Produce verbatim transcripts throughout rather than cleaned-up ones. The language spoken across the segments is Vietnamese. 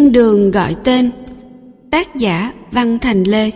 Thiên đường gọi tên. Tác giả Văn Thành Lê.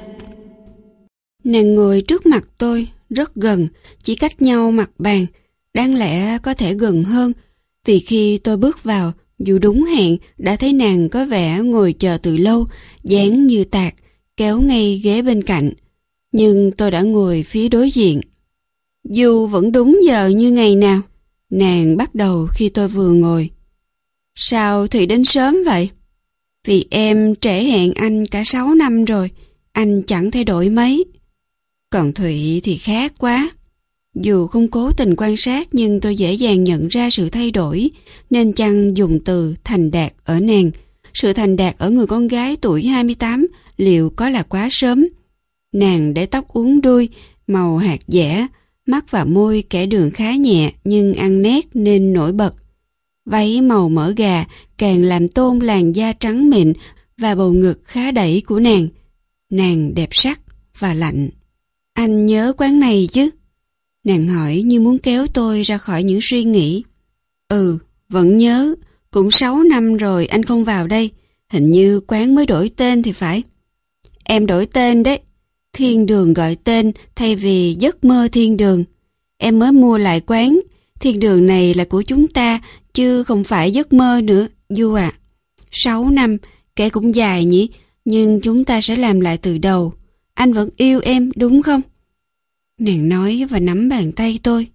Nàng ngồi trước mặt tôi rất gần, chỉ cách nhau mặt bàn, đáng lẽ có thể gần hơn, vì khi tôi bước vào, dù đúng hẹn đã thấy nàng có vẻ ngồi chờ từ lâu, dáng như tạc, kéo ngay ghế bên cạnh. Nhưng tôi đã ngồi phía đối diện. Dù vẫn đúng giờ như ngày nào, nàng bắt đầu khi tôi vừa ngồi. Sao Thụy đến sớm vậy? Vì em trễ hẹn anh cả sáu năm rồi, anh chẳng thay đổi mấy. Còn Thụy thì khác quá. Dù không cố tình quan sát nhưng tôi dễ dàng nhận ra sự thay đổi, nên chăng dùng từ thành đạt ở nàng. Sự thành đạt ở người con gái tuổi hai mươi tám liệu có là quá sớm? Nàng để tóc uốn đuôi, màu hạt dẻ, mắt và môi kẻ đường khá nhẹ nhưng ăn nét nên nổi bật. Váy màu mỡ gà càng làm tôn làn da trắng mịn và bầu ngực khá đẩy của nàng. Nàng đẹp sắc và lạnh. Anh nhớ quán này chứ? Nàng hỏi như muốn kéo tôi ra khỏi những suy nghĩ. Ừ, vẫn nhớ. Cũng sáu năm rồi anh không vào đây. Hình như quán mới đổi tên thì phải. Em đổi tên đấy. Thiên đường gọi tên thay vì giấc mơ thiên đường. Em mới mua lại quán. Thiên đường này là của chúng ta, chứ không phải giấc mơ nữa, Du ạ. À. Sáu năm, kể cũng dài nhỉ, nhưng chúng ta sẽ làm lại từ đầu. Anh vẫn yêu em, đúng không? Nàng nói và nắm bàn tay tôi.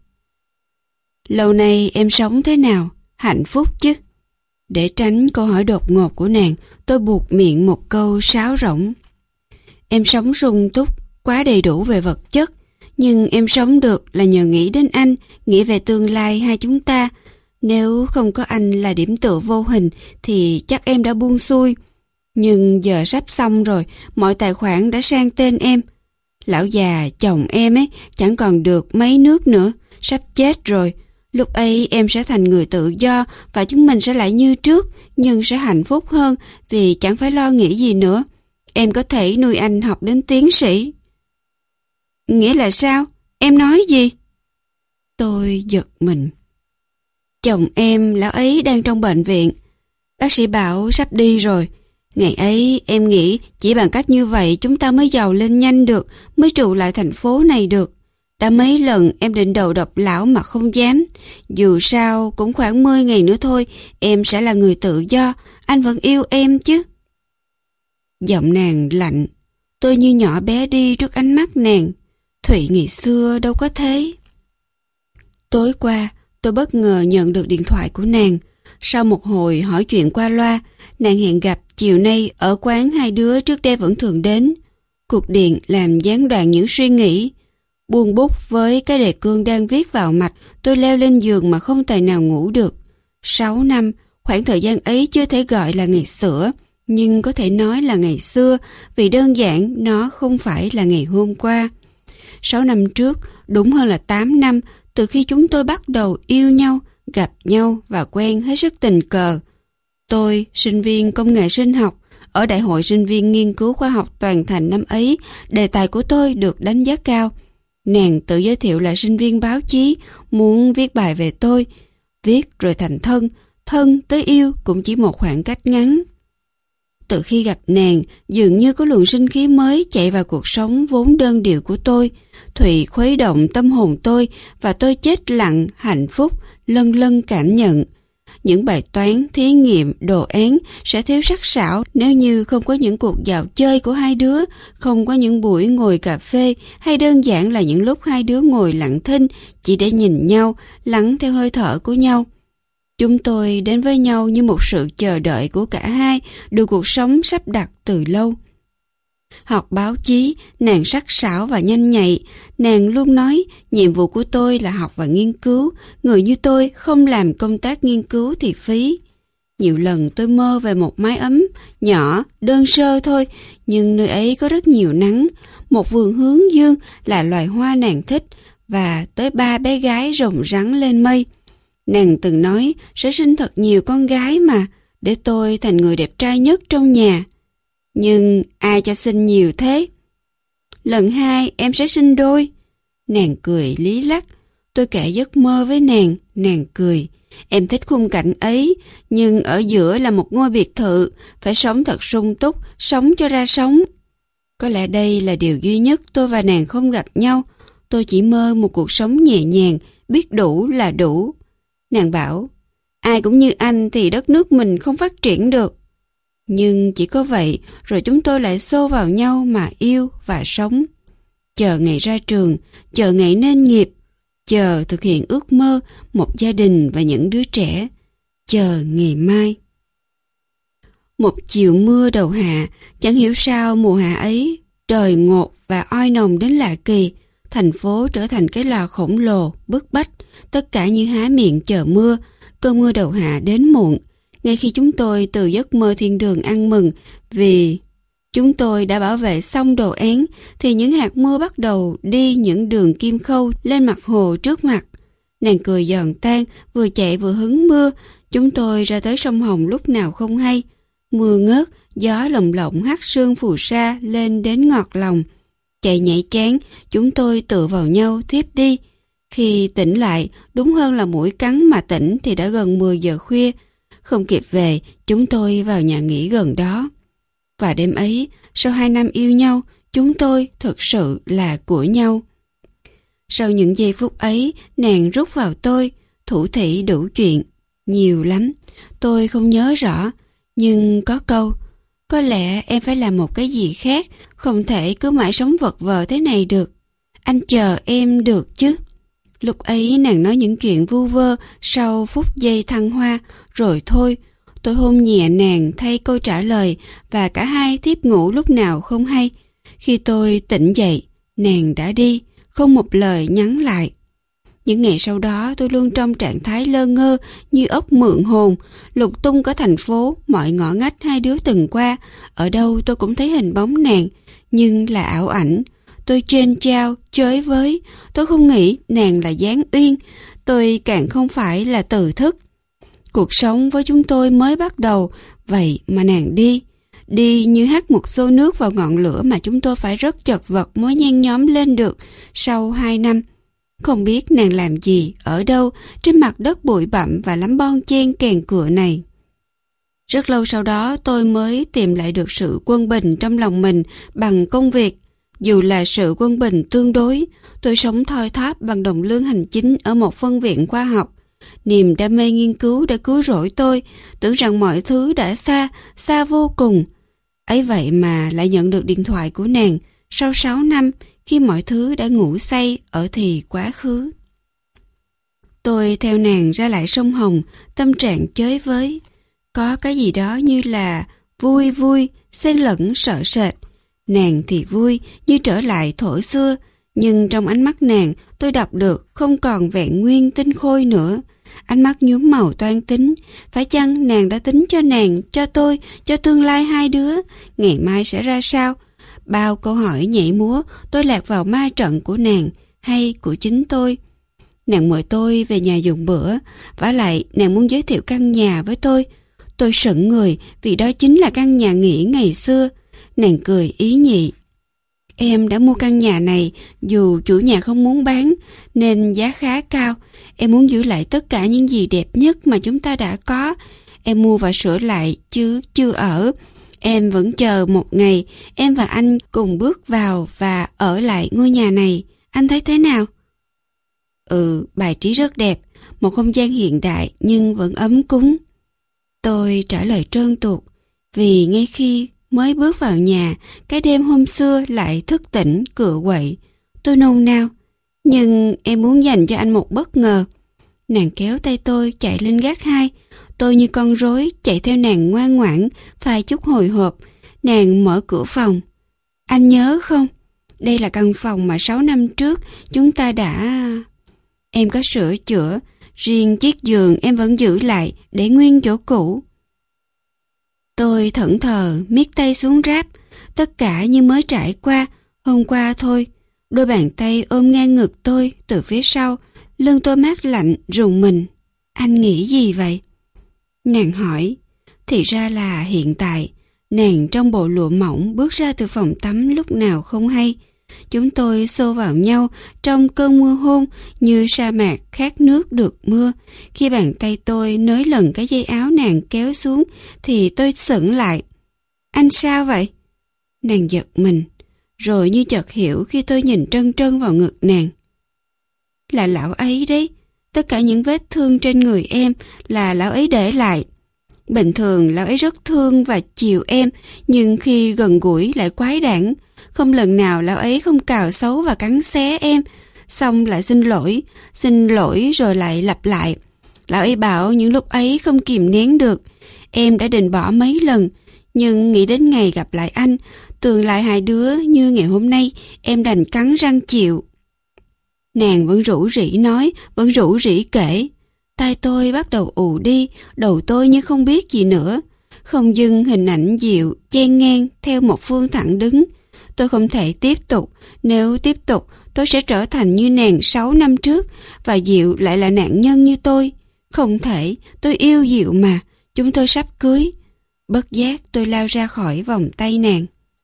Lâu nay em sống thế nào? Hạnh phúc chứ? Để tránh câu hỏi đột ngột của nàng, tôi buột miệng một câu sáo rỗng. Em sống sung túc, quá đầy đủ về vật chất. Nhưng em sống được là nhờ nghĩ đến anh, nghĩ về tương lai hai chúng ta. Nếu không có anh là điểm tựa vô hình thì chắc em đã buông xuôi. Nhưng giờ sắp xong rồi, mọi tài khoản đã sang tên em. Lão già chồng em ấy chẳng còn được mấy nước nữa, sắp chết rồi. Lúc ấy em sẽ thành người tự do và chúng mình sẽ lại như trước, nhưng sẽ hạnh phúc hơn vì chẳng phải lo nghĩ gì nữa. Em có thể nuôi anh học đến tiến sĩ. Nghĩa là sao? Em nói gì? Tôi giật mình. Chồng em, lão ấy đang trong bệnh viện. Bác sĩ bảo sắp đi rồi. Ngày ấy em nghĩ chỉ bằng cách như vậy chúng ta mới giàu lên nhanh được, mới trụ lại thành phố này được. Đã mấy lần em định đầu độc lão mà không dám. Dù sao cũng khoảng mười ngày nữa thôi, em sẽ là người tự do. Anh vẫn yêu em chứ? Giọng nàng lạnh. Tôi như nhỏ bé đi trước ánh mắt nàng. Thụy ngày xưa đâu có thế. Tối qua, tôi bất ngờ nhận được điện thoại của nàng. Sau một hồi hỏi chuyện qua loa, nàng hẹn gặp chiều nay ở quán hai đứa trước đây vẫn thường đến. Cuộc điện làm gián đoạn những suy nghĩ. Buông bút với cái đề cương đang viết vào mạch, tôi leo lên giường mà không tài nào ngủ được. Sáu năm, khoảng thời gian ấy chưa thể gọi là ngày xưa, nhưng có thể nói là ngày xưa, vì đơn giản nó không phải là ngày hôm qua. Sáu năm trước, đúng hơn là tám năm, từ khi chúng tôi bắt đầu yêu nhau, gặp nhau và quen hết sức tình cờ. Tôi, sinh viên công nghệ sinh học, ở Đại hội sinh viên nghiên cứu khoa học toàn thành năm ấy, đề tài của tôi được đánh giá cao. Nàng tự giới thiệu là sinh viên báo chí, muốn viết bài về tôi. Viết rồi thành thân, thân tới yêu cũng chỉ một khoảng cách ngắn. Từ khi gặp nàng, dường như có luồng sinh khí mới chạy vào cuộc sống vốn đơn điệu của tôi. Thụy khuấy động tâm hồn tôi và tôi chết lặng, hạnh phúc, lân lân cảm nhận. Những bài toán, thí nghiệm, đồ án sẽ thiếu sắc sảo nếu như không có những cuộc dạo chơi của hai đứa, không có những buổi ngồi cà phê hay đơn giản là những lúc hai đứa ngồi lặng thinh chỉ để nhìn nhau, lắng theo hơi thở của nhau. Chúng tôi đến với nhau như một sự chờ đợi của cả hai, được cuộc sống sắp đặt từ lâu. Học báo chí, nàng sắc sảo và nhanh nhạy. Nàng luôn nói, nhiệm vụ của tôi là học và nghiên cứu. Người như tôi không làm công tác nghiên cứu thì phí. Nhiều lần tôi mơ về một mái ấm, nhỏ, đơn sơ thôi, nhưng nơi ấy có rất nhiều nắng. Một vườn hướng dương là loài hoa nàng thích, và tới ba bé gái rồng rắn lên mây. Nàng từng nói sẽ sinh thật nhiều con gái mà, để tôi thành người đẹp trai nhất trong nhà. Nhưng ai cho sinh nhiều thế? Lần hai em sẽ sinh đôi. Nàng cười lý lắc. Tôi kể giấc mơ với nàng, nàng cười. Em thích khung cảnh ấy, nhưng ở giữa là một ngôi biệt thự, phải sống thật sung túc, sống cho ra sống. Có lẽ đây là điều duy nhất tôi và nàng không gặp nhau. Tôi chỉ mơ một cuộc sống nhẹ nhàng, biết đủ là đủ. Nàng bảo, ai cũng như anh thì đất nước mình không phát triển được. Nhưng chỉ có vậy, rồi chúng tôi lại xô vào nhau mà yêu và sống. Chờ ngày ra trường, chờ ngày nên nghiệp, chờ thực hiện ước mơ, một gia đình và những đứa trẻ, chờ ngày mai. Một chiều mưa đầu hạ, chẳng hiểu sao mùa hạ ấy, trời ngột và oi nồng đến lạ kỳ, thành phố trở thành cái lò khổng lồ, bức bách, tất cả như há miệng chờ mưa. Cơn mưa đầu hạ đến muộn, ngay khi chúng tôi từ giấc mơ thiên đường ăn mừng vì chúng tôi đã bảo vệ xong đồ án, thì những hạt mưa bắt đầu đi những đường kim khâu lên mặt hồ trước mặt. Nàng cười giòn tan, vừa chạy vừa hứng mưa. Chúng tôi ra tới sông Hồng lúc nào không hay. Mưa ngớt, gió lồng lộng hắt sương phù sa lên đến ngọt lòng. Chạy nhảy chán, chúng tôi tựa vào nhau thiếp đi. Khi tỉnh lại, đúng hơn là mũi cắn mà tỉnh thì đã gần mười giờ khuya. Không kịp về, chúng tôi vào nhà nghỉ gần đó. Và đêm ấy, sau hai năm yêu nhau, chúng tôi thực sự là của nhau. Sau những giây phút ấy, nàng rút vào tôi, thủ thỉ đủ chuyện, nhiều lắm. Tôi không nhớ rõ, nhưng có câu, có lẽ em phải làm một cái gì khác, không thể cứ mãi sống vật vờ thế này được. Anh chờ em được chứ. Lúc ấy nàng nói những chuyện vu vơ sau phút giây thăng hoa, rồi thôi. Tôi hôn nhẹ nàng thay câu trả lời và cả hai thiếp ngủ lúc nào không hay. Khi tôi tỉnh dậy, nàng đã đi, không một lời nhắn lại. Những ngày sau đó tôi luôn trong trạng thái lơ ngơ như ốc mượn hồn, lục tung cả thành phố, mọi ngõ ngách hai đứa từng qua. Ở đâu tôi cũng thấy hình bóng nàng, nhưng là ảo ảnh. Tôi trên trao, chới với, tôi không nghĩ nàng là Giáng Uyên, tôi càng không phải là Từ Thức. Cuộc sống với chúng tôi mới bắt đầu, vậy mà nàng đi. Đi như hắt một xô nước vào ngọn lửa mà chúng tôi phải rất chật vật mới nhen nhóm lên được sau hai năm. Không biết nàng làm gì, ở đâu, trên mặt đất bụi bặm và lắm bon chen kèn cựa này. Rất lâu sau đó tôi mới tìm lại được sự quân bình trong lòng mình bằng công việc. Dù là sự quân bình tương đối, tôi sống thoi thóp bằng đồng lương hành chính ở một phân viện khoa học. Niềm đam mê nghiên cứu đã cứu rỗi tôi, tưởng rằng mọi thứ đã xa, xa vô cùng. Ấy vậy mà lại nhận được điện thoại của nàng sau sáu năm khi mọi thứ đã ngủ say ở thì quá khứ. Tôi theo nàng ra lại sông Hồng, tâm trạng chới với. Có cái gì đó như là vui vui, xen lẫn sợ sệt. Nàng thì vui như trở lại thuở xưa, nhưng trong ánh mắt nàng tôi đọc được không còn vẹn nguyên tinh khôi nữa. Ánh mắt nhuốm màu toan tính. Phải chăng nàng đã tính cho nàng, cho tôi, cho tương lai hai đứa, ngày mai sẽ ra sao? Bao câu hỏi nhảy múa, tôi lạc vào ma trận của nàng hay của chính tôi. Nàng mời tôi về nhà dùng bữa, vả lại nàng muốn giới thiệu căn nhà với tôi. Tôi sững người vì đó chính là căn nhà nghỉ ngày xưa. Nàng cười ý nhị. Em đã mua căn nhà này dù chủ nhà không muốn bán nên giá khá cao. Em muốn giữ lại tất cả những gì đẹp nhất mà chúng ta đã có. Em mua và sửa lại chứ chưa ở. Em vẫn chờ một ngày em và anh cùng bước vào và ở lại ngôi nhà này. Anh thấy thế nào? Ừ, bài trí rất đẹp. Một không gian hiện đại nhưng vẫn ấm cúng. Tôi trả lời trơn tuột vì ngay khi mới bước vào nhà, cái đêm hôm xưa lại thức tỉnh cựa quậy. Tôi nôn nao, nhưng em muốn dành cho anh một bất ngờ. Nàng kéo tay tôi chạy lên gác hai. Tôi như con rối chạy theo nàng ngoan ngoãn, vài chút hồi hộp. Nàng mở cửa phòng. Anh nhớ không? Đây là căn phòng mà sáu năm trước chúng ta đã... Em có sửa chữa, riêng chiếc giường em vẫn giữ lại để nguyên chỗ cũ. Tôi thẫn thờ, miết tay xuống ráp, tất cả như mới trải qua, hôm qua thôi. Đôi bàn tay ôm ngang ngực tôi từ phía sau, lưng tôi mát lạnh, rùng mình. Anh nghĩ gì vậy? Nàng hỏi. Thì ra là hiện tại, nàng trong bộ lụa mỏng bước ra từ phòng tắm lúc nào không hay. Chúng tôi xô vào nhau trong cơn mưa hôn như sa mạc khát nước được mưa. Khi bàn tay tôi nới lần cái dây áo nàng kéo xuống thì tôi sững lại. Anh sao vậy? Nàng giật mình, rồi như chợt hiểu khi tôi nhìn trân trân vào ngực nàng. Là lão ấy đấy, tất cả những vết thương trên người em là lão ấy để lại. Bình thường lão ấy rất thương và chiều em, nhưng khi gần gũi lại quái đản. Không lần nào lão ấy không cào xấu và cắn xé em, xong lại xin lỗi, xin lỗi rồi lại lặp lại. Lão ấy bảo những lúc ấy không kìm nén được. Em đã định bỏ mấy lần, nhưng nghĩ đến ngày gặp lại anh, tưởng lại hai đứa như ngày hôm nay, em đành cắn răng chịu. Nàng vẫn rủ rỉ nói, vẫn rủ rỉ kể. Tai tôi bắt đầu ù đi, đầu tôi như không biết gì nữa. Không dưng hình ảnh Diệu chen ngang theo một phương thẳng đứng. Tôi không thể tiếp tục, nếu tiếp tục tôi sẽ trở thành như nàng sáu năm trước và Diệu lại là nạn nhân như tôi. Không thể, tôi yêu Diệu mà, chúng tôi sắp cưới. Bất giác tôi lao ra khỏi vòng tay nàng.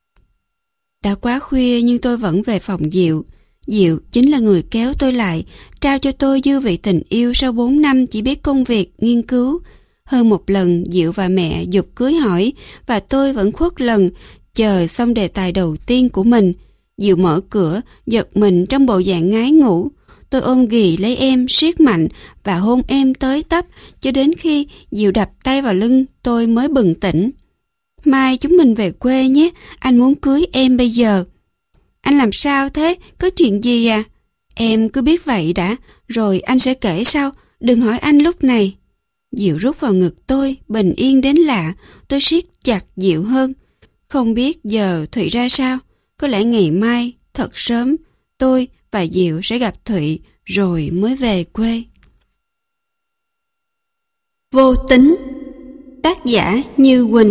Đã quá khuya nhưng tôi vẫn về phòng Diệu. Diệu chính là người kéo tôi lại, trao cho tôi dư vị tình yêu sau bốn năm chỉ biết công việc, nghiên cứu. Hơn một lần Diệu và mẹ giục cưới hỏi và tôi vẫn khuất lần, chờ xong đề tài đầu tiên của mình. Diệu mở cửa, giật mình trong bộ dạng ngái ngủ. Tôi ôm ghì lấy em, siết mạnh và hôn em tới tấp, cho đến khi Diệu đập tay vào lưng tôi mới bừng tỉnh. Mai chúng mình về quê nhé, anh muốn cưới em bây giờ. Anh làm sao thế? Có chuyện gì à? Em cứ biết vậy đã, rồi anh sẽ kể sau, đừng hỏi anh lúc này. Diệu rút vào ngực tôi, bình yên đến lạ, tôi siết chặt Diệu hơn. Không biết giờ Thụy ra sao, có lẽ ngày mai, thật sớm, tôi và Diệu sẽ gặp Thụy rồi mới về quê. Vô tính. Tác giả Như Quỳnh.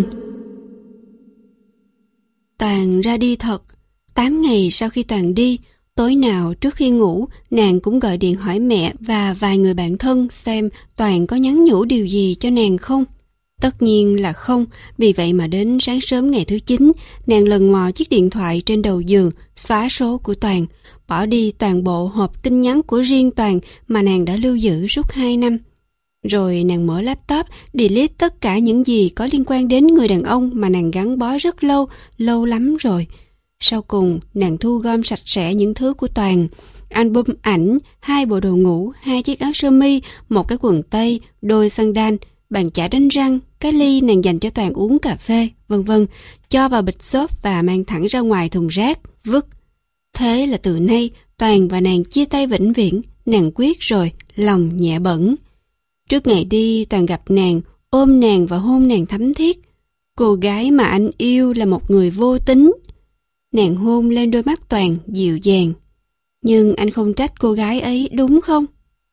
Toàn ra đi thật. Tám ngày sau khi Toàn đi, tối nào trước khi ngủ, nàng cũng gọi điện hỏi mẹ và vài người bạn thân xem Toàn có nhắn nhủ điều gì cho nàng không. Tất nhiên là không, vì vậy mà đến sáng sớm ngày thứ chín, nàng lần mò chiếc điện thoại trên đầu giường, xóa số của Toàn, bỏ đi toàn bộ hộp tin nhắn của riêng Toàn mà nàng đã lưu giữ suốt hai năm. Rồi nàng mở laptop, delete tất cả những gì có liên quan đến người đàn ông mà nàng gắn bó rất lâu, lâu lắm rồi. Sau cùng, nàng thu gom sạch sẽ những thứ của Toàn. Album ảnh, hai bộ đồ ngủ, hai chiếc áo sơ mi, một cái quần tây, đôi sandal, bàn chải đánh răng, cái ly nàng dành cho Toàn uống cà phê, vân vân, cho vào bịch xốp và mang thẳng ra ngoài thùng rác, vứt. Thế là từ nay, Toàn và nàng chia tay vĩnh viễn, nàng quyết rồi, lòng nhẹ bẫng. Trước ngày đi, Toàn gặp nàng, ôm nàng và hôn nàng thắm thiết. Cô gái mà anh yêu là một người vô tính. Nàng hôn lên đôi mắt Toàn dịu dàng. Nhưng anh không trách cô gái ấy đúng không?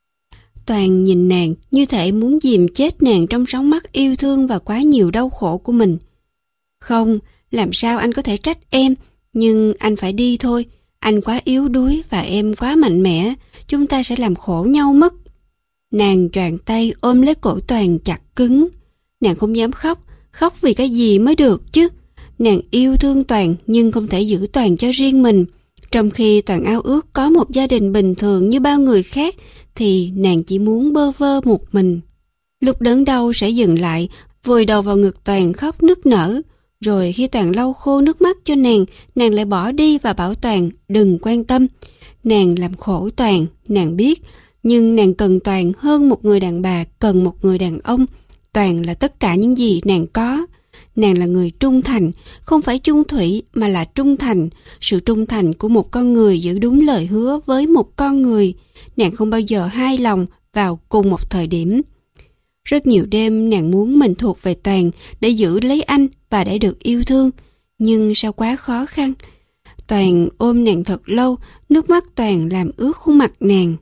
Toàn nhìn nàng như thể muốn dìm chết nàng trong sóng mắt yêu thương và quá nhiều đau khổ của mình. Không, làm sao anh có thể trách em, nhưng anh phải đi thôi. Anh quá yếu đuối và em quá mạnh mẽ, chúng ta sẽ làm khổ nhau mất. Nàng choàng tay ôm lấy cổ Toàn chặt cứng. Nàng không dám khóc, khóc vì cái gì mới được chứ. Nàng yêu thương Toàn nhưng không thể giữ Toàn cho riêng mình. Trong khi Toàn ao ước có một gia đình bình thường như bao người khác, thì nàng chỉ muốn bơ vơ một mình. Lúc đớn đau sẽ dừng lại, vùi đầu vào ngực Toàn khóc nức nở. Rồi khi Toàn lau khô nước mắt cho nàng, nàng lại bỏ đi và bảo Toàn đừng quan tâm. Nàng làm khổ Toàn, nàng biết, nhưng nàng cần Toàn hơn một người đàn bà cần một người đàn ông. Toàn là tất cả những gì nàng có. Nàng là người trung thành, không phải chung thủy mà là trung thành. Sự trung thành của một con người giữ đúng lời hứa với một con người. Nàng không bao giờ hai lòng vào cùng một thời điểm. Rất nhiều đêm nàng muốn mình thuộc về Toàn để giữ lấy anh và để được yêu thương. Nhưng sao quá khó khăn. Toàn ôm nàng thật lâu, nước mắt Toàn làm ướt khuôn mặt nàng.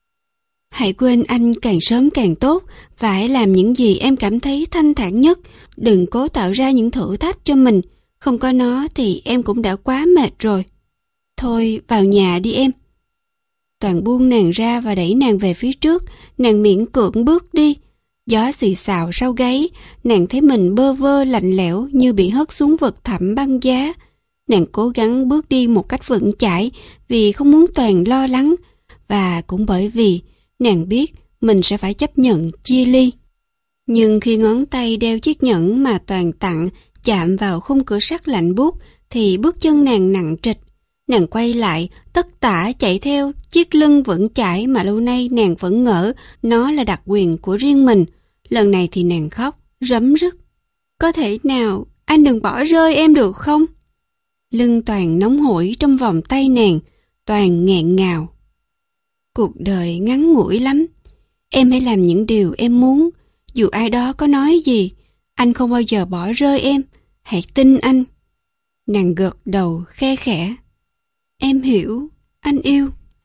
Hãy quên anh càng sớm càng tốt, và hãy làm những gì em cảm thấy thanh thản nhất. Đừng cố tạo ra những thử thách cho mình. Không có nó thì em cũng đã quá mệt rồi. Thôi vào nhà đi em. Toàn buông nàng ra và đẩy nàng về phía trước. Nàng miễn cưỡng bước đi. Gió xì xào sau gáy. Nàng thấy mình bơ vơ lạnh lẽo như bị hất xuống vực thẳm băng giá. Nàng cố gắng bước đi một cách vững chãi vì không muốn Toàn lo lắng, và cũng bởi vì nàng biết mình sẽ phải chấp nhận chia ly. Nhưng khi ngón tay đeo chiếc nhẫn mà Toàn tặng chạm vào khung cửa sắt lạnh buốt thì bước chân nàng nặng trịch. Nàng quay lại, tất tả chạy theo chiếc lưng vững chãi mà lâu nay nàng vẫn ngỡ nó là đặc quyền của riêng mình. Lần này thì nàng khóc, rấm rứt. Có thể nào anh đừng bỏ rơi em được không? Lưng Toàn nóng hổi trong vòng tay nàng. Toàn nghẹn ngào. Cuộc đời ngắn ngủi lắm. Em hãy làm những điều em muốn. Dù ai đó có nói gì, anh không bao giờ bỏ rơi em. Hãy tin anh. Nàng gật đầu khe khẽ. Em hiểu, anh yêu.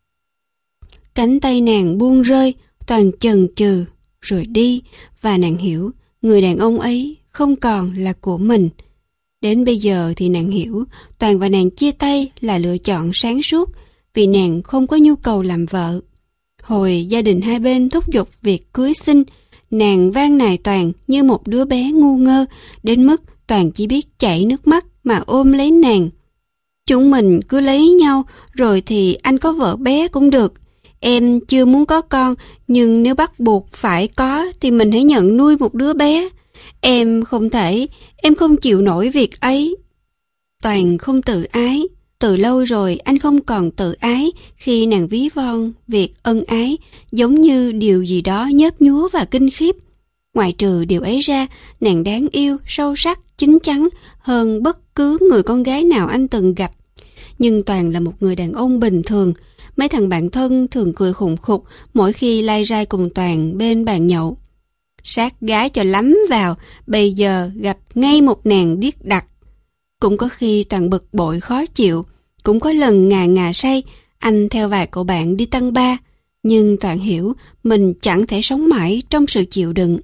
Cánh tay nàng buông rơi, Toàn chần chừ, rồi đi, và nàng hiểu người đàn ông ấy không còn là của mình. Đến bây giờ thì nàng hiểu Toàn và nàng chia tay là lựa chọn sáng suốt, vì nàng không có nhu cầu làm vợ. Hồi gia đình hai bên thúc giục việc cưới xin, nàng van nài Toàn như một đứa bé ngu ngơ, đến mức Toàn chỉ biết chảy nước mắt mà ôm lấy nàng. Chúng mình cứ lấy nhau, rồi thì anh có vợ bé cũng được. Em chưa muốn có con, nhưng nếu bắt buộc phải có thì mình hãy nhận nuôi một đứa bé. Em không thể, em không chịu nổi việc ấy. Toàn không tự ái. Từ lâu rồi anh không còn tự ái khi nàng ví von việc ân ái giống như điều gì đó nhớp nhúa và kinh khiếp. Ngoại trừ điều ấy ra, nàng đáng yêu, sâu sắc, chín chắn hơn bất cứ người con gái nào anh từng gặp. Nhưng Toàn là một người đàn ông bình thường. Mấy thằng bạn thân thường cười khùng khục mỗi khi lai rai cùng Toàn bên bàn nhậu. Sát gái cho lắm vào, bây giờ gặp ngay một nàng điếc đặc. Cũng có khi Toàn bực bội khó chịu, cũng có lần ngà ngà say, anh theo vài cậu bạn đi tăng ba. Nhưng Toàn hiểu mình chẳng thể sống mãi trong sự chịu đựng.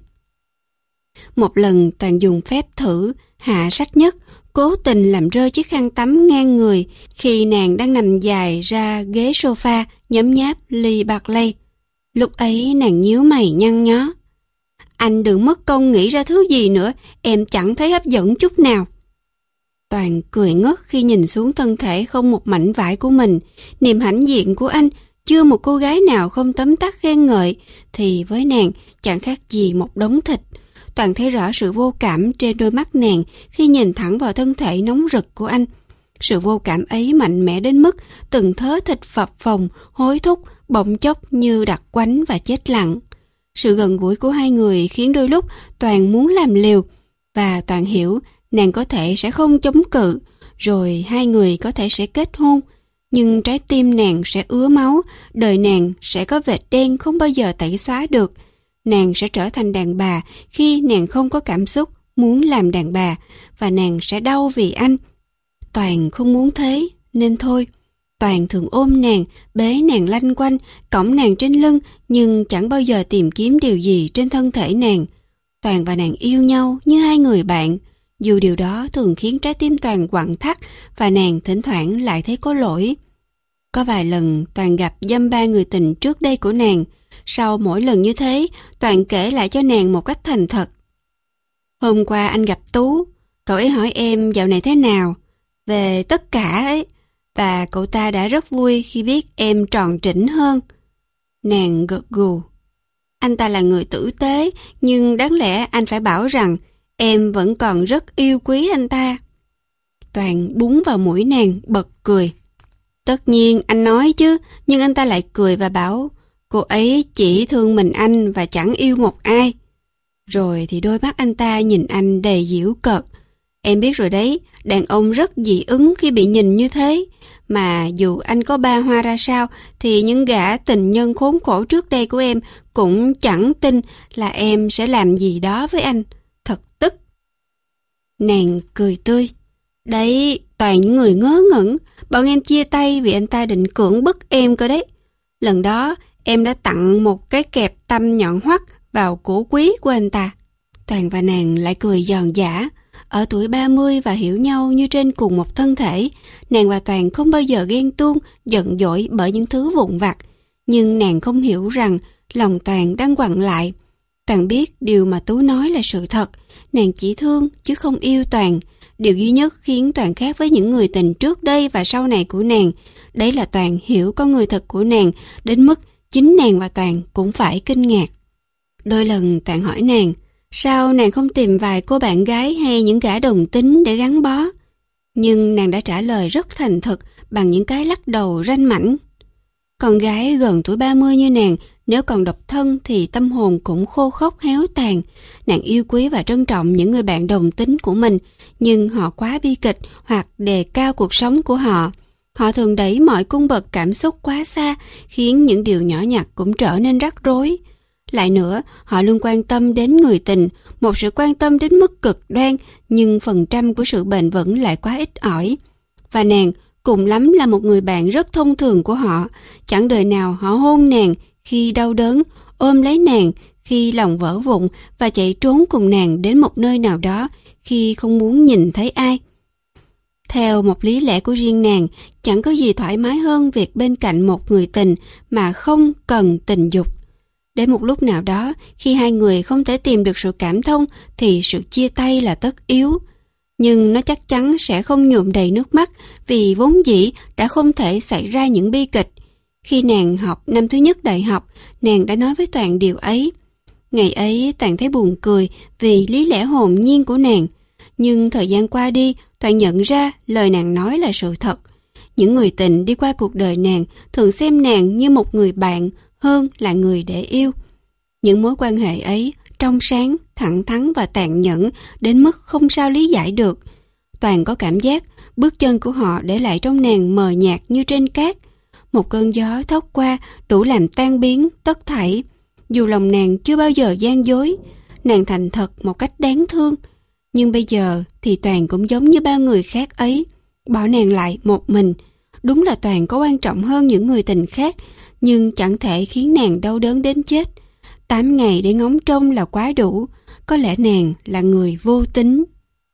Một lần Toàn dùng phép thử hạ sách nhất, cố tình làm rơi chiếc khăn tắm ngang người khi nàng đang nằm dài ra ghế sofa nhấm nháp ly Barclay. Lúc ấy nàng nhíu mày nhăn nhó. Anh đừng mất công nghĩ ra thứ gì nữa, em chẳng thấy hấp dẫn chút nào. Toàn cười ngất khi nhìn xuống thân thể không một mảnh vải của mình. Niềm hãnh diện của anh, chưa một cô gái nào không tấm tắc khen ngợi, thì với nàng chẳng khác gì một đống thịt. Toàn thấy rõ sự vô cảm trên đôi mắt nàng khi nhìn thẳng vào thân thể nóng rực của anh. Sự vô cảm ấy mạnh mẽ đến mức từng thớ thịt phập phồng, hối thúc, bỗng chốc như đặc quánh và chết lặng. Sự gần gũi của hai người khiến đôi lúc Toàn muốn làm liều, và Toàn hiểu nàng có thể sẽ không chống cự, rồi hai người có thể sẽ kết hôn. Nhưng trái tim nàng sẽ ứa máu, đời nàng sẽ có vệt đen không bao giờ tẩy xóa được. Nàng sẽ trở thành đàn bà khi nàng không có cảm xúc muốn làm đàn bà, và nàng sẽ đau vì anh. Toàn không muốn thế, nên thôi. Toàn thường ôm nàng, bế nàng lanh quanh, cõng nàng trên lưng, nhưng chẳng bao giờ tìm kiếm điều gì trên thân thể nàng. Toàn và nàng yêu nhau như hai người bạn, dù điều đó thường khiến trái tim Toàn quặn thắt và nàng thỉnh thoảng lại thấy có lỗi. Có vài lần Toàn gặp dăm ba người tình trước đây của nàng. Sau mỗi lần như thế, Toàn kể lại cho nàng một cách thành thật. Hôm qua anh gặp Tú, cậu ấy hỏi em dạo này thế nào, về tất cả ấy, và cậu ta đã rất vui khi biết em tròn trĩnh hơn. Nàng gật gù. Anh ta là người tử tế, nhưng đáng lẽ anh phải bảo rằng em vẫn còn rất yêu quý anh ta. Toàn búng vào mũi nàng, bật cười. Tất nhiên anh nói chứ, nhưng anh ta lại cười và bảo cô ấy chỉ thương mình anh và chẳng yêu một ai. Rồi thì đôi mắt anh ta nhìn anh đầy giễu cợt. Em biết rồi đấy, đàn ông rất dị ứng khi bị nhìn như thế. Mà dù anh có ba hoa ra sao, thì những gã tình nhân khốn khổ trước đây của em cũng chẳng tin là em sẽ làm gì đó với anh. Thật tức. Nàng cười tươi. Đấy, toàn những người ngớ ngẩn. Bọn em chia tay vì anh ta định cưỡng bức em cơ đấy. Lần đó, em đã tặng một cái kẹp tăm nhọn hoắt vào cổ quý của anh ta. Toàn và nàng lại cười giòn giã. Ở tuổi ba mươi và hiểu nhau như trên cùng một thân thể, nàng và Toàn không bao giờ ghen tuông, giận dỗi bởi những thứ vụn vặt. Nhưng nàng không hiểu rằng lòng Toàn đang quặn lại. Toàn biết điều mà Tú nói là sự thật. Nàng chỉ thương chứ không yêu Toàn. Điều duy nhất khiến Toàn khác với những người tình trước đây và sau này của nàng, đấy là Toàn hiểu con người thật của nàng đến mức chính nàng và Toàn cũng phải kinh ngạc. Đôi lần Toàn hỏi nàng, sao nàng không tìm vài cô bạn gái hay những gã đồng tính để gắn bó? Nhưng nàng đã trả lời rất thành thực bằng những cái lắc đầu ranh mãnh. Con gái gần tuổi ba mươi như nàng, nếu còn độc thân thì tâm hồn cũng khô khốc héo tàn. Nàng yêu quý và trân trọng những người bạn đồng tính của mình, nhưng họ quá bi kịch hoặc đề cao cuộc sống của họ. Họ thường đẩy mọi cung bậc cảm xúc quá xa, khiến những điều nhỏ nhặt cũng trở nên rắc rối. Lại nữa, họ luôn quan tâm đến người tình, một sự quan tâm đến mức cực đoan, nhưng phần trăm của sự bền vững lại quá ít ỏi. Và nàng cùng lắm là một người bạn rất thông thường của họ, chẳng đời nào họ hôn nàng khi đau đớn, ôm lấy nàng khi lòng vỡ vụn và chạy trốn cùng nàng đến một nơi nào đó khi không muốn nhìn thấy ai. Theo một lý lẽ của riêng nàng, chẳng có gì thoải mái hơn việc bên cạnh một người tình mà không cần tình dục. Đến một lúc nào đó, khi hai người không thể tìm được sự cảm thông thì sự chia tay là tất yếu. Nhưng nó chắc chắn sẽ không nhuộm đầy nước mắt vì vốn dĩ đã không thể xảy ra những bi kịch. Khi nàng học năm thứ nhất đại học, nàng đã nói với Toàn điều ấy. Ngày ấy Toàn thấy buồn cười vì lý lẽ hồn nhiên của nàng. Nhưng thời gian qua đi, Toàn nhận ra lời nàng nói là sự thật. Những người tình đi qua cuộc đời nàng thường xem nàng như một người bạn hơn là người để yêu. Những mối quan hệ ấy trong sáng, thẳng thắn và tàn nhẫn đến mức không sao lý giải được. Toàn có cảm giác bước chân của họ để lại trong nàng mờ nhạt như trên cát. Một cơn gió thốc qua đủ làm tan biến tất thảy. Dù lòng nàng chưa bao giờ gian dối, nàng thành thật một cách đáng thương. Nhưng bây giờ thì Toàn cũng giống như bao người khác ấy, bỏ nàng lại một mình. Đúng là Toàn có quan trọng hơn những người tình khác, nhưng chẳng thể khiến nàng đau đớn đến chết. Tám ngày để ngóng trông là quá đủ. Có lẽ nàng là người vô tính.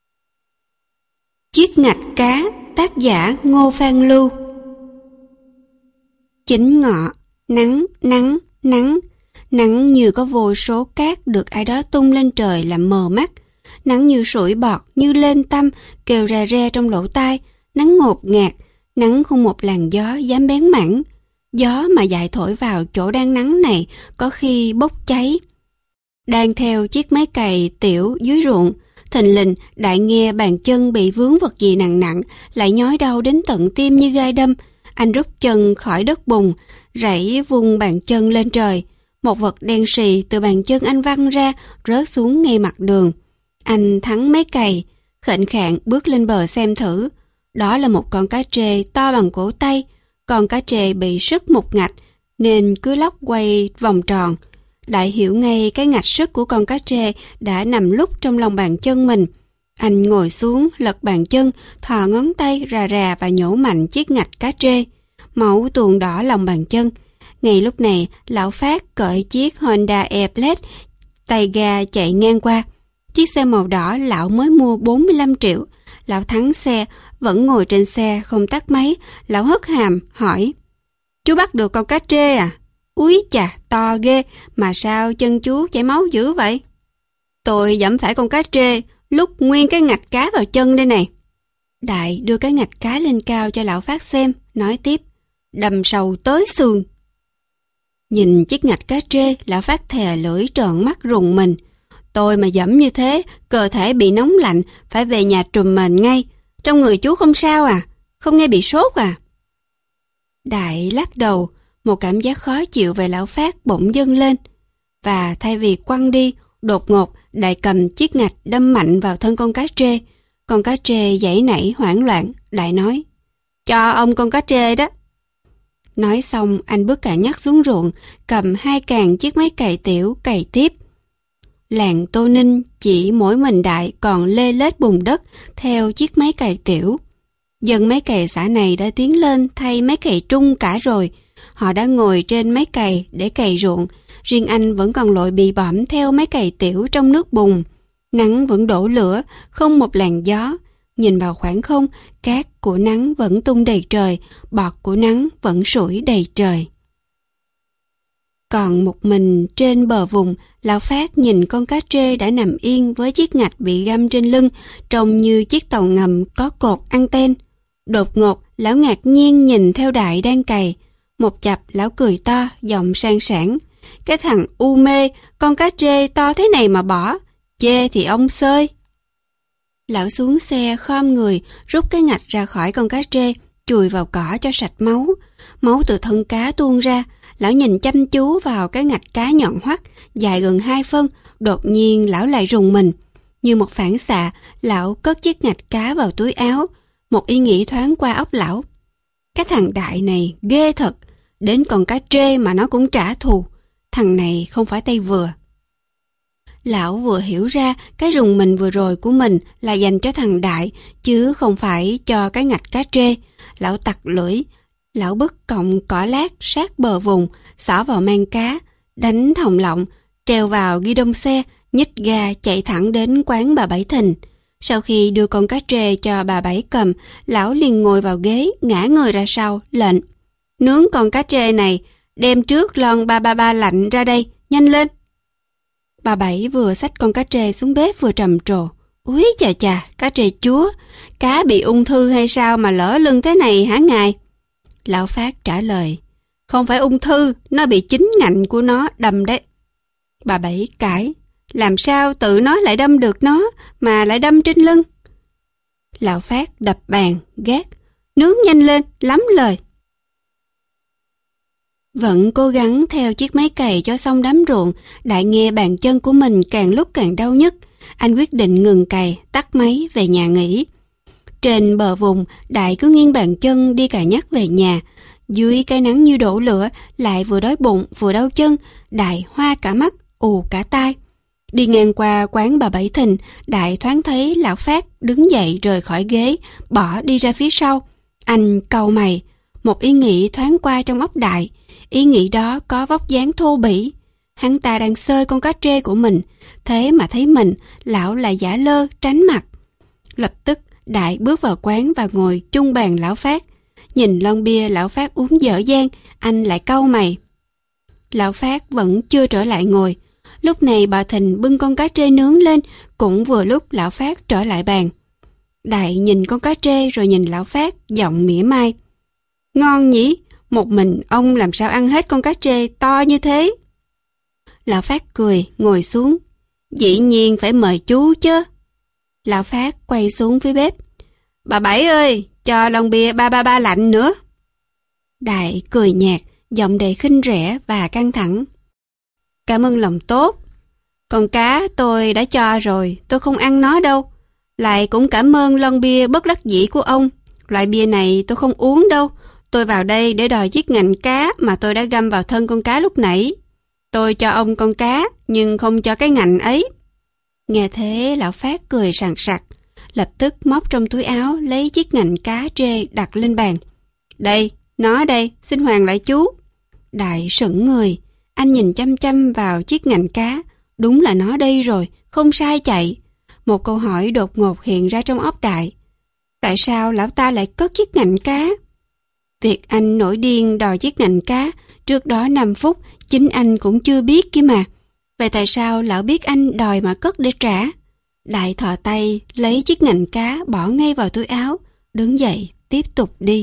Chiếc ngạch cá, tác giả Ngô Phan Lưu. Chính ngọ, nắng, nắng, nắng. Nắng như có vô số cát được ai đó tung lên trời làm mờ mắt. Nắng như sủi bọt, như lên tâm, kêu ra re trong lỗ tai. Nắng ngột ngạt, nắng không một làn gió dám bén mảng. Gió mà dại thổi vào chỗ đang nắng này có khi bốc cháy. Đang theo chiếc máy cày tiểu dưới ruộng, thình lình Đại nghe bàn chân bị vướng vật gì nặng nặng, lại nhói đau đến tận tim như gai đâm. Anh rút chân khỏi đất bùn, rảy vung bàn chân lên trời. Một vật đen xì từ bàn chân anh văng ra, rớt xuống ngay mặt đường. Anh thắng máy cày, khệnh khạng bước lên bờ xem thử. Đó là một con cá trê to bằng cổ tay. Con cá trê bị sứt một ngạch nên cứ lóc quay vòng tròn. Đại hiểu ngay cái ngạch sứt của con cá trê đã nằm lúc trong lòng bàn chân mình. Anh ngồi xuống lật bàn chân, thò ngón tay rà rà và nhổ mạnh chiếc ngạch cá trê. Máu tuôn đỏ lòng bàn chân. Ngay lúc này, lão Phát cởi chiếc Honda Airblade tay ga chạy ngang qua. Chiếc xe màu đỏ lão mới mua bốn mươi lăm triệu. Lão thắng xe, vẫn ngồi trên xe không tắt máy. Lão hất hàm hỏi: "Chú bắt được con cá trê à? Úi chà, to ghê, mà sao chân chú chảy máu dữ vậy?" "Tôi giẫm phải con cá trê, lúc nguyên cái ngạch cá vào chân đây này." Đại đưa cái ngạch cá lên cao cho lão Phát xem, nói tiếp: "Đầm sầu tới xương." Nhìn chiếc ngạch cá trê, lão Phát thè lưỡi trợn mắt rùng mình. "Tôi mà giẫm như thế, cơ thể bị nóng lạnh, phải về nhà trùm mền ngay. Trong người chú không sao à? Không nghe bị sốt à?" Đại lắc đầu, một cảm giác khó chịu về lão Phát bỗng dâng lên. Và thay vì quăng đi, đột ngột Đại cầm chiếc ngạch đâm mạnh vào thân con cá trê. Con cá trê giãy nảy hoảng loạn. Đại nói: "Cho ông con cá trê đó." Nói xong, anh bước cả nhắc xuống ruộng, cầm hai càng chiếc máy cày tiểu cày tiếp. Làng Tô Ninh chỉ mỗi mình Đại còn lê lết bùn đất theo chiếc máy cày tiểu. Dân máy cày xã này đã tiến lên thay máy cày trung cả rồi. Họ đã ngồi trên máy cày để cày ruộng. Riêng anh vẫn còn lội bì bõm theo máy cày tiểu trong nước bùn. Nắng vẫn đổ lửa, không một làn gió. Nhìn vào khoảng không, cát của nắng vẫn tung đầy trời, bọt của nắng vẫn sủi đầy trời. Còn một mình trên bờ vùng, lão Phát nhìn con cá trê đã nằm yên với chiếc ngạch bị găm trên lưng, trông như chiếc tàu ngầm có cột anten. Đột ngột, lão ngạc nhiên nhìn theo Đại đang cày. Một chập lão cười to, giọng sang sảng. Cái thằng u mê, con cá trê to thế này mà bỏ, chê thì ông xơi. Lão xuống xe khom người, rút cái ngạch ra khỏi con cá trê, chùi vào cỏ cho sạch máu. Máu từ thân cá tuôn ra. Lão nhìn chăm chú vào cái ngạch cá nhọn hoắt, dài gần hai phân. Đột nhiên lão lại rùng mình. Như một phản xạ, lão cất chiếc ngạch cá vào túi áo. Một ý nghĩ thoáng qua óc lão. Cái thằng Đại này ghê thật, đến con cá trê mà nó cũng trả thù. Thằng này không phải tay vừa. Lão vừa hiểu ra cái rùng mình vừa rồi của mình là dành cho thằng Đại, chứ không phải cho cái ngạch cá trê. Lão tặc lưỡi. Lão bứt cọng cỏ lát sát bờ vùng, xỏ vào mang cá, đánh thòng lọng, treo vào ghi đông xe, nhích ga chạy thẳng đến quán bà Bảy Thìn. Sau khi đưa con cá trê cho bà Bảy cầm, lão liền ngồi vào ghế, ngã người ra sau, lệnh. Nướng con cá trê này, đem trước lon ba ba ba lạnh ra đây, nhanh lên. Bà Bảy vừa xách con cá trê xuống bếp vừa trầm trồ. Úi chà chà, cá trê chúa, cá bị ung thư hay sao mà lỡ lưng thế này hả ngài? Lão Phát trả lời, không phải ung thư, nó bị chính ngạnh của nó đâm đấy. Bà Bảy cãi, làm sao tự nó lại đâm được nó mà lại đâm trên lưng? Lão Phát đập bàn, gác, nướng nhanh lên, lắm lời. Vẫn cố gắng theo chiếc máy cày cho xong đám ruộng, Đại nghe bàn chân của mình càng lúc càng đau nhức. Anh quyết định ngừng cày, tắt máy về nhà nghỉ. Trên bờ vùng, Đại cứ nghiêng bàn chân đi cà nhắc về nhà. Dưới cái nắng như đổ lửa, lại vừa đói bụng vừa đau chân, Đại hoa cả mắt, ù cả tai. Đi ngang qua quán bà Bảy Thìn, Đại thoáng thấy lão Phát đứng dậy rời khỏi ghế, bỏ đi ra phía sau. Anh cau mày, một ý nghĩ thoáng qua trong óc Đại. Ý nghĩ đó có vóc dáng thô bỉ. Hắn ta đang xơi con cá trê của mình, thế mà thấy mình, lão lại giả lơ tránh mặt. Lập tức Đại bước vào quán và ngồi chung bàn lão Phát. Nhìn lon bia lão Phát uống dở dang, anh lại cau mày. Lão Phát vẫn chưa trở lại ngồi. Lúc này bà Thìn bưng con cá trê nướng lên, cũng vừa lúc lão Phát trở lại bàn. Đại nhìn con cá trê rồi nhìn lão Phát, giọng mỉa mai. Ngon nhỉ, một mình ông làm sao ăn hết con cá trê to như thế? Lão Phát cười, ngồi xuống. Dĩ nhiên phải mời chú chứ. Lão Phát quay xuống phía bếp. Bà Bảy ơi, cho lon bia ba ba ba lạnh nữa. Đại cười nhạt, giọng đầy khinh rẻ và căng thẳng. Cảm ơn lòng tốt. Con cá tôi đã cho rồi, tôi không ăn nó đâu. Lại cũng cảm ơn lon bia bất đắc dĩ của ông. Loại bia này tôi không uống đâu. Tôi vào đây để đòi chiếc ngạnh cá mà tôi đã găm vào thân con cá lúc nãy. Tôi cho ông con cá, nhưng không cho cái ngạnh ấy. Nghe thế lão Phát cười sằng sặc, lập tức móc trong túi áo lấy chiếc ngạnh cá trê đặt lên bàn. Đây, nó đây, xin hoàn lại chú. Đại sững người, anh nhìn chăm chăm vào chiếc ngạnh cá. Đúng là nó đây rồi, không sai chạy. Một câu hỏi đột ngột hiện ra trong óc Đại. Tại sao lão ta lại cất chiếc ngạnh cá? Việc anh nổi điên đòi chiếc ngạnh cá, trước đó năm phút, chính anh cũng chưa biết kia mà. Vậy tại sao lão biết anh đòi mà cất để trả? Đại thò tay, lấy chiếc ngạnh cá bỏ ngay vào túi áo, đứng dậy, tiếp tục đi.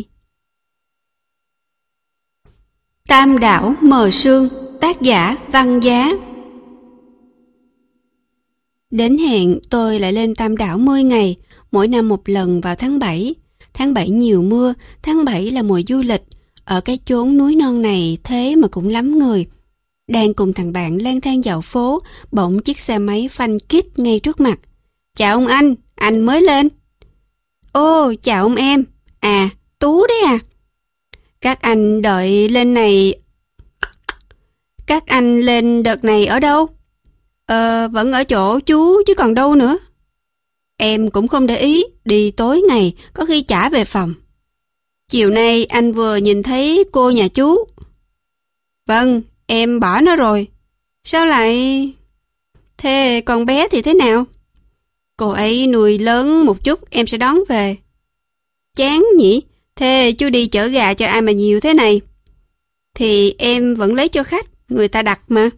Tam đảo mờ sương, tác giả Văn Giá. Đến hẹn tôi lại lên Tam Đảo mười ngày, mỗi năm một lần vào tháng bảy. Tháng bảy nhiều mưa, tháng bảy là mùa du lịch. Ở cái chốn núi non này thế mà cũng lắm người. Đang cùng thằng bạn lang thang dạo phố, bỗng chiếc xe máy phanh kít ngay trước mặt. Chào ông anh, anh mới lên. Ô, chào ông em. À, Tú đấy à. Các anh đợi lên này... Các anh lên đợt này ở đâu? Ờ, vẫn ở chỗ chú chứ còn đâu nữa. Em cũng không để ý, đi tối ngày, có khi chả về phòng. Chiều nay anh vừa nhìn thấy cô nhà chú. Vâng, em bỏ nó rồi. Sao lại... Thế con bé thì thế nào? Cô ấy nuôi lớn một chút em sẽ đón về. Chán nhỉ? Thế chú đi chở gà cho ai mà nhiều thế này? Thì em vẫn lấy cho khách. người ta đặt mà.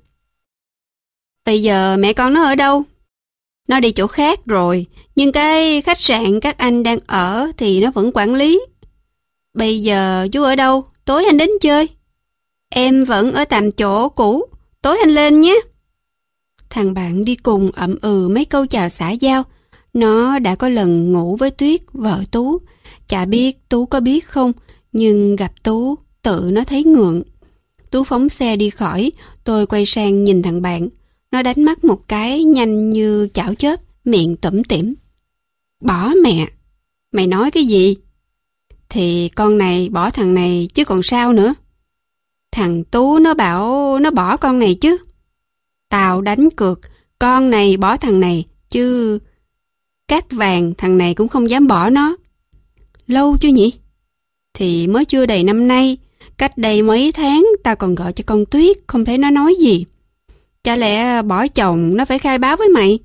Bây giờ mẹ con nó ở đâu? Nó đi chỗ khác rồi, nhưng cái khách sạn các anh đang ở thì nó vẫn quản lý. Bây giờ chú ở đâu? Tối anh đến chơi. Em vẫn ở tạm chỗ cũ, tối anh lên nhé. Thằng bạn đi cùng ậm ừ mấy câu chào xã giao. Nó đã có lần ngủ với Tuyết, vợ Tú. Chả biết Tú có biết không, nhưng gặp Tú tự nó thấy ngượng. Tú phóng xe đi khỏi, tôi quay sang nhìn thằng bạn. Nó đánh mắt một cái nhanh như chảo chớp, miệng tủm tỉm. Bỏ mẹ! Mày nói cái gì? Thì con này bỏ thằng này chứ còn sao nữa. Thằng Tú nó bảo nó bỏ con này chứ. Tao đánh cược, con này bỏ thằng này, chứ cát vàng thằng này cũng không dám bỏ nó. Lâu chưa nhỉ? Thì mới chưa đầy năm nay, cách đây mấy tháng tao còn gọi cho con Tuyết, không thấy nó nói gì. Chả lẽ bỏ chồng nó phải khai báo với mày?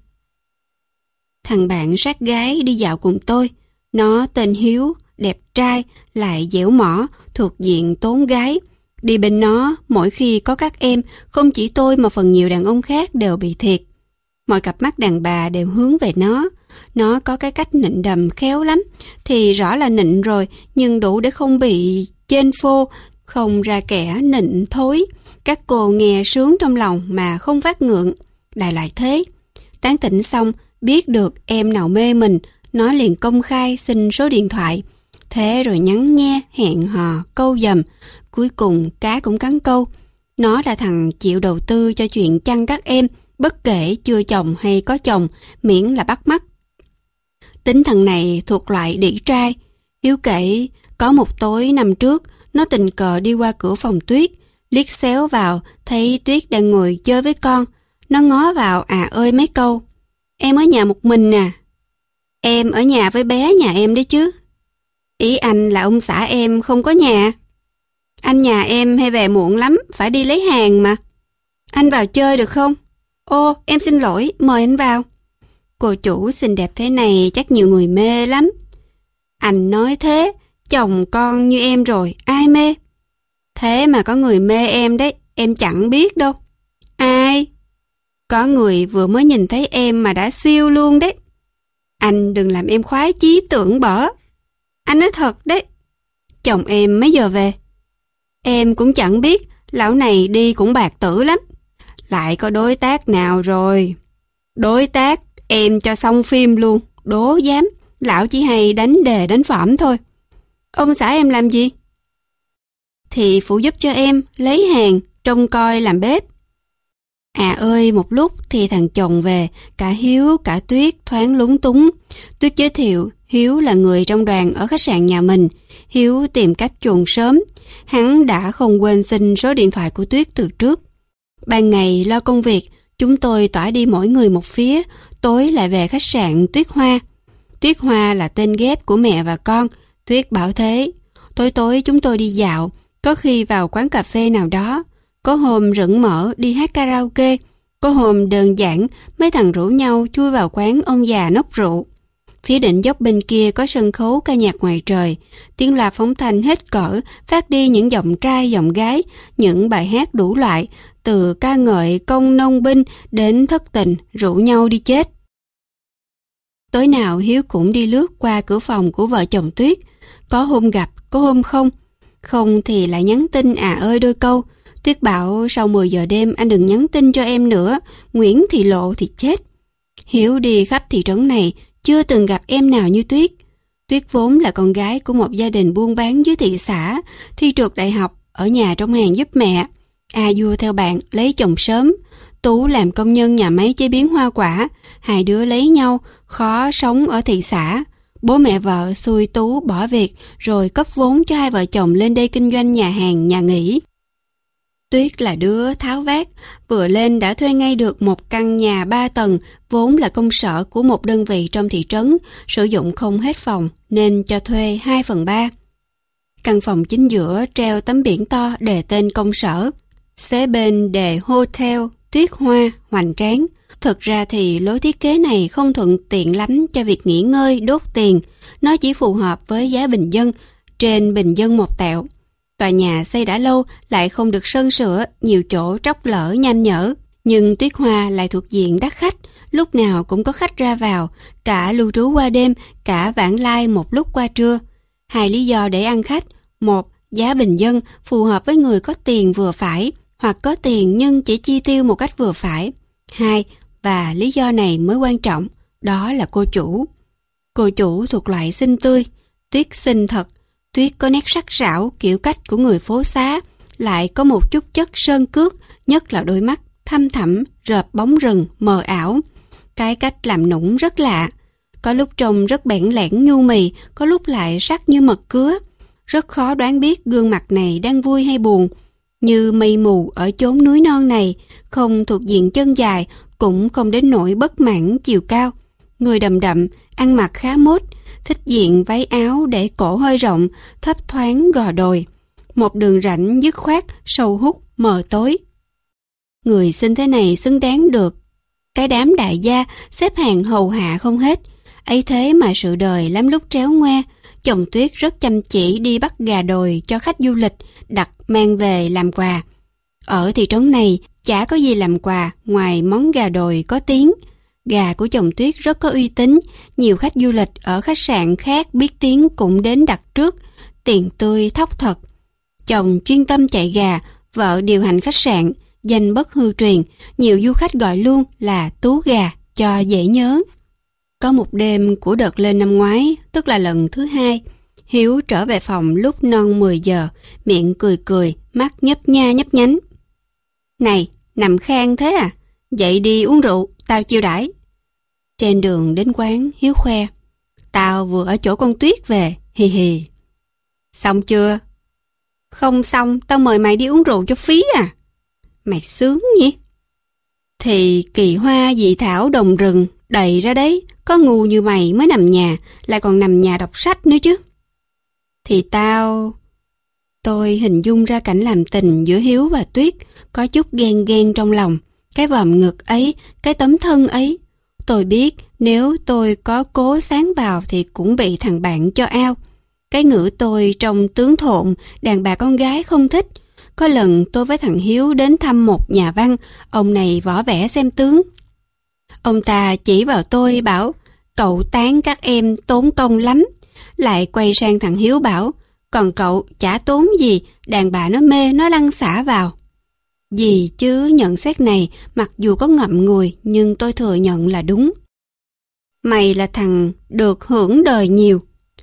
Thằng bạn sát gái đi dạo cùng tôi. Nó tên Hiếu, đẹp trai, lại dẻo mỏ, thuộc diện tốn gái. Đi bên nó, mỗi khi có các em, không chỉ tôi mà phần nhiều đàn ông khác đều bị thiệt. Mọi cặp mắt đàn bà đều hướng về nó. Nó có cái cách nịnh đầm khéo lắm. Thì rõ là nịnh rồi, nhưng đủ để không bị chên phô, không ra kẻ nịnh thối. Các cô nghe sướng trong lòng mà không phát ngượng. Đại loại thế. Tán tỉnh xong, biết được em nào mê mình, nó liền công khai xin số điện thoại. Thế rồi nhắn nhe, hẹn hò, câu dầm. Cuối cùng cá cũng cắn câu. Nó là thằng chịu đầu tư cho chuyện chăn các em, bất kể chưa chồng hay có chồng, miễn là bắt mắt. Tính thằng này thuộc loại đĩ trai. Hiếu kể, có một tối năm trước, nó tình cờ đi qua cửa phòng Tuyết, liếc xéo vào, thấy Tuyết đang ngồi chơi với con. Nó ngó vào à ơi mấy câu. Em ở nhà một mình nè. Em ở nhà với bé nhà em đấy chứ. Ý anh là ông xã em không có nhà. Anh nhà em hay về muộn lắm, phải đi lấy hàng mà. Anh vào chơi được không? Ô, em xin lỗi, mời anh vào. Cô chủ xinh đẹp thế này chắc nhiều người mê lắm. Anh nói thế, chồng con như em rồi, ai mê? Thế mà có người mê em đấy, em chẳng biết đâu. Ai? Có người vừa mới nhìn thấy em mà đã siêu luôn đấy. Anh đừng làm em khoái chí tưởng bở. Anh nói thật đấy. Chồng em mấy giờ về? Em cũng chẳng biết, lão này đi cũng bạc tử lắm. Lại có đối tác nào rồi? Đối tác, em cho xong phim luôn, đố dám. Lão chỉ hay đánh đề đánh phỏm thôi. Ông xã em làm gì? Thì phụ giúp cho em, lấy hàng, trông coi làm bếp. À ơi, một lúc thì thằng chồng về, cả Hiếu, cả Tuyết thoáng lúng túng. Tuyết giới thiệu, Hiếu là người trong đoàn ở khách sạn nhà mình. Hiếu tìm cách chuồn sớm. Hắn đã không quên xin số điện thoại của Tuyết từ trước. Ban ngày lo công việc, chúng tôi tỏa đi mỗi người một phía, tối lại về khách sạn Tuyết Hoa. Tuyết Hoa là tên ghép của mẹ và con, Tuyết bảo thế. Tối tối chúng tôi đi dạo, có khi vào quán cà phê nào đó. Có hôm rửng mỡ đi hát karaoke, có hôm đơn giản mấy thằng rủ nhau chui vào quán ông già nốc rượu. Phía đỉnh dốc bên kia có sân khấu ca nhạc ngoài trời, tiếng loa phóng thanh hết cỡ, phát đi những giọng trai giọng gái, những bài hát đủ loại, từ ca ngợi công nông binh đến thất tình, rủ nhau đi chết. Tối nào Hiếu cũng đi lướt qua cửa phòng của vợ chồng Tuyết, có hôm gặp, có hôm không. Không thì lại nhắn tin à ơi đôi câu. Tuyết bảo sau mười giờ đêm anh đừng nhắn tin cho em nữa, Nguyễn thì lộ thì chết. Hiếu đi khắp thị trấn này, chưa từng gặp em nào như Tuyết. Tuyết vốn là con gái của một gia đình buôn bán dưới thị xã, thi trượt đại học, ở nhà trong hàng giúp mẹ. A vua theo bạn, lấy chồng sớm. Tú làm công nhân nhà máy chế biến hoa quả, hai đứa lấy nhau, khó sống ở thị xã. Bố mẹ vợ xui Tú bỏ việc, rồi cấp vốn cho hai vợ chồng lên đây kinh doanh nhà hàng, nhà nghỉ. Tuyết là đứa tháo vát, vừa lên đã thuê ngay được một căn nhà ba tầng, vốn là công sở của một đơn vị trong thị trấn, sử dụng không hết phòng nên cho thuê hai phần ba. Căn phòng chính giữa treo tấm biển to đề tên công sở, xế bên đề Hotel Tuyết Hoa hoành tráng. Thực ra thì lối thiết kế này không thuận tiện lắm cho việc nghỉ ngơi, đốt tiền, nó chỉ phù hợp với giá bình dân, trên bình dân một tẹo. Tòa nhà xây đã lâu lại không được sơn sửa, nhiều chỗ tróc lở nham nhở. Nhưng Tuyết Hoa lại thuộc diện đắt khách, lúc nào cũng có khách ra vào, cả lưu trú qua đêm, cả vãng lai một lúc qua trưa. Hai lý do để ăn khách: một, giá bình dân, phù hợp với người có tiền vừa phải, hoặc có tiền nhưng chỉ chi tiêu một cách vừa phải. Hai, và lý do này mới quan trọng, đó là cô chủ. Cô chủ thuộc loại xinh tươi, Tuyết xinh thật. Tuyết có nét sắc sảo kiểu cách của người phố xá, lại có một chút chất sơn cước, nhất là đôi mắt thâm thẳm, rợp bóng rừng, mờ ảo. Cái cách làm nũng rất lạ. Có lúc trông rất bẽn lẽn nhu mì, có lúc lại sắc như mật cứa. Rất khó đoán biết gương mặt này đang vui hay buồn. Như mây mù ở chốn núi non này, không thuộc diện chân dài, cũng không đến nỗi bất mãn chiều cao. Người đầm đậm, ăn mặc khá mốt, thích diện váy áo để cổ hơi rộng, thấp thoáng gò đồi. Một đường rãnh dứt khoát, sâu hút, mờ tối. Người xinh thế này xứng đáng được cái đám đại gia xếp hàng hầu hạ không hết. Ấy thế mà sự đời lắm lúc tréo ngoe. Chồng Tuyết rất chăm chỉ đi bắt gà đồi cho khách du lịch, đặt mang về làm quà. Ở thị trấn này chả có gì làm quà ngoài món gà đồi có tiếng. Gà của chồng Tuyết rất có uy tín, nhiều khách du lịch ở khách sạn khác biết tiếng cũng đến đặt trước, tiền tươi thóc thật. Chồng chuyên tâm chạy gà, vợ điều hành khách sạn, danh bất hư truyền, nhiều du khách gọi luôn là Tú Gà cho dễ nhớ. Có một đêm của đợt lên năm ngoái, tức là lần thứ hai, Hiếu trở về phòng lúc non mười giờ, miệng cười cười, mắt nhấp nha nhấp nhánh. Này, nằm khang thế à? Dậy đi uống rượu, tao chiêu đãi. Trên đường đến quán, Hiếu khoe. Tao vừa ở chỗ con Tuyết về, hì hì. Xong chưa? Không xong, tao mời mày đi uống rượu cho phí à? Mày sướng nhỉ? Thì kỳ hoa dị thảo đồng rừng đầy ra đấy, có ngu như mày mới nằm nhà, lại còn nằm nhà đọc sách nữa chứ. Thì tao... Tôi hình dung ra cảnh làm tình giữa Hiếu và Tuyết, có chút ghen ghen trong lòng. Cái vòm ngực ấy, cái tấm thân ấy. Tôi biết nếu tôi có cố sáng vào thì cũng bị thằng bạn cho ao. Cái ngữ tôi trong tướng thộn, đàn bà con gái không thích. Có lần tôi với thằng Hiếu đến thăm một nhà văn, ông này võ vẽ xem tướng. Ông ta chỉ vào tôi bảo, cậu tán các em tốn công lắm. Lại quay sang thằng Hiếu bảo, còn cậu chả tốn gì, đàn bà nó mê nó lăn xả vào. Gì chứ nhận xét này mặc dù có ngậm ngùi nhưng tôi thừa nhận là đúng. Mày là thằng được hưởng đời nhiều.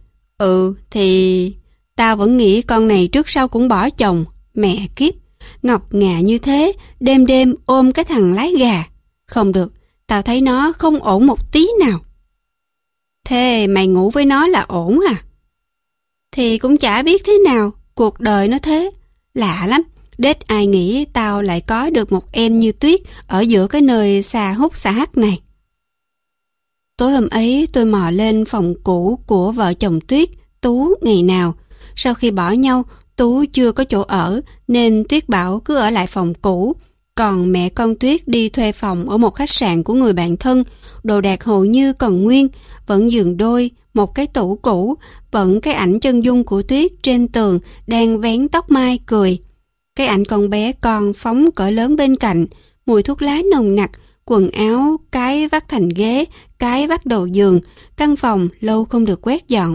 Ừ thì tao vẫn nghĩ con này trước sau cũng bỏ chồng. Mẹ kiếp, ngọc ngà như thế, đêm đêm ôm cái thằng lái gà. Không được, tao thấy nó không ổn một tí nào. Thế mày ngủ với nó là ổn à? Thì cũng chả biết thế nào, cuộc đời nó thế. Lạ lắm, đết ai nghĩ tao lại có được một em như Tuyết ở giữa cái nơi xa hút xả hắc này. Tối hôm ấy tôi mò lên phòng cũ của vợ chồng Tuyết, Tú ngày nào. Sau khi bỏ nhau, Tú chưa có chỗ ở nên Tuyết bảo cứ ở lại phòng cũ. Còn mẹ con Tuyết đi thuê phòng ở một khách sạn của người bạn thân. Đồ đạc hầu như còn nguyên, vẫn giường đôi, một cái tủ cũ, vẫn cái ảnh chân dung của Tuyết trên tường đang vén tóc mai cười. Cái ảnh con bé con phóng cỡ lớn bên cạnh, mùi thuốc lá nồng nặc, quần áo cái vắt thành ghế, cái vắt đầu giường, căn phòng lâu không được quét dọn.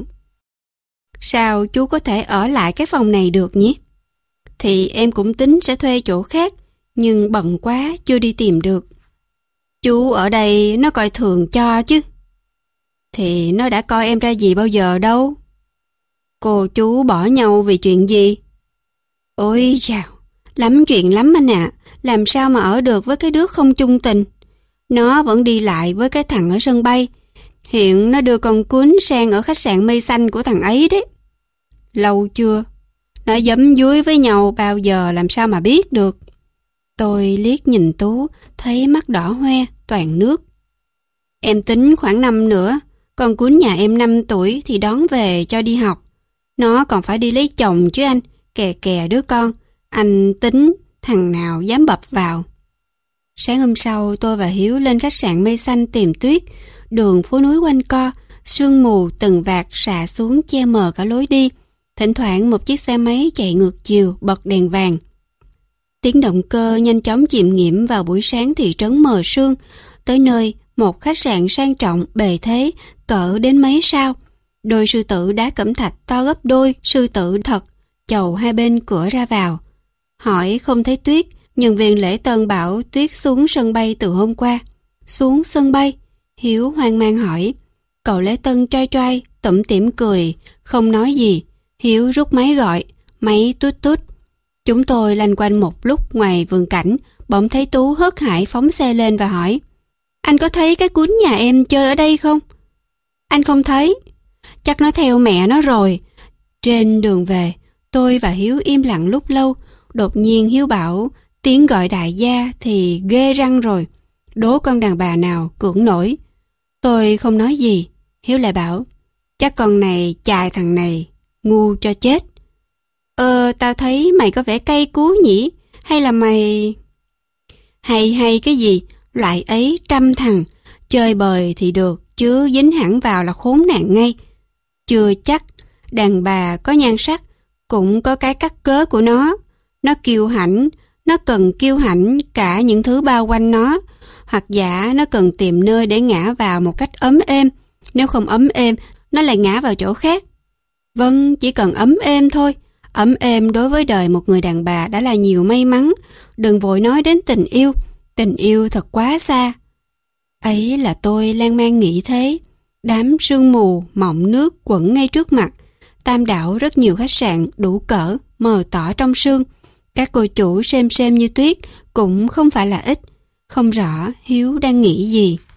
Sao chú có thể ở lại cái phòng này được nhỉ? Thì em cũng tính sẽ thuê chỗ khác, nhưng bận quá chưa đi tìm được. Chú ở đây nó coi thường cho chứ. Thì nó đã coi em ra gì bao giờ đâu. Cô chú bỏ nhau vì chuyện gì? Ôi chào, lắm chuyện lắm anh ạ. À. Làm sao mà ở được với cái đứa không chung tình? Nó vẫn đi lại với cái thằng ở sân bay. Hiện nó đưa con cuốn sang ở khách sạn mây xanh của thằng ấy đấy. Lâu chưa? Nó giấm dúi với nhau bao giờ làm sao mà biết được. Tôi liếc nhìn Tú, thấy mắt đỏ hoe, toàn nước. Em tính khoảng năm nữa, con cuốn nhà em năm tuổi thì đón về cho đi học. Nó còn phải đi lấy chồng chứ anh, kè kè đứa con. Anh tính thằng nào dám bập vào. Sáng hôm sau tôi và Hiếu lên khách sạn mây xanh tìm Tuyết. Đường phố núi quanh co, sương mù từng vạt xả xuống che mờ cả lối đi. Thỉnh thoảng một chiếc xe máy chạy ngược chiều bật đèn vàng. Tiếng động cơ nhanh chóng chìm nghiễm vào buổi sáng thị trấn mờ sương. Tới nơi, một khách sạn sang trọng bề thế, cỡ đến mấy sao. Đôi sư tử đá cẩm thạch to gấp đôi sư tử thật, chầu hai bên cửa ra vào. Hỏi không thấy Tuyết, nhân viên lễ tân bảo Tuyết xuống sân bay từ hôm qua. Xuống sân bay? Hiếu hoang mang hỏi. Cậu lễ tân choai choai, tủm tỉm cười, không nói gì. Hiếu rút máy gọi, máy tút tút. Chúng tôi lanh quanh một lúc ngoài vườn cảnh, bỗng thấy Tú hớt hải phóng xe lên và hỏi: Anh có thấy cái cún nhà em chơi ở đây không? Anh không thấy. Chắc nó theo mẹ nó rồi. Trên đường về, tôi và Hiếu im lặng lúc lâu. Đột nhiên Hiếu bảo tiếng gọi đại gia thì ghê răng rồi. Đố con đàn bà nào cưỡng nổi. Tôi không nói gì. Hiếu lại bảo: Chắc con này chài thằng này, ngu cho chết. Ờ, tao thấy mày có vẻ cay cú nhỉ? Hay là mày... Hay hay cái gì? Loại ấy trăm thằng. Chơi bời thì được, chứ dính hẳn vào là khốn nạn ngay. Chưa chắc. Đàn bà có nhan sắc, cũng có cái cắt cớ của nó. Nó kiêu hãnh, nó cần kiêu hãnh cả những thứ bao quanh nó. Hoặc giả nó cần tìm nơi để ngã vào một cách ấm êm. Nếu không ấm êm, nó lại ngã vào chỗ khác. Vâng, chỉ cần ấm êm thôi. Ấm êm đối với đời một người đàn bà đã là nhiều may mắn. Đừng vội nói đến tình yêu. Tình yêu thật quá xa. Ấy là tôi lan man nghĩ thế. Đám sương mù, mọng nước quẩn ngay trước mặt. Tam đảo rất nhiều khách sạn đủ cỡ, mờ tỏ trong sương. Các cô chủ xem xem như Tuyết cũng không phải là ít. Không rõ Hiếu đang nghĩ gì.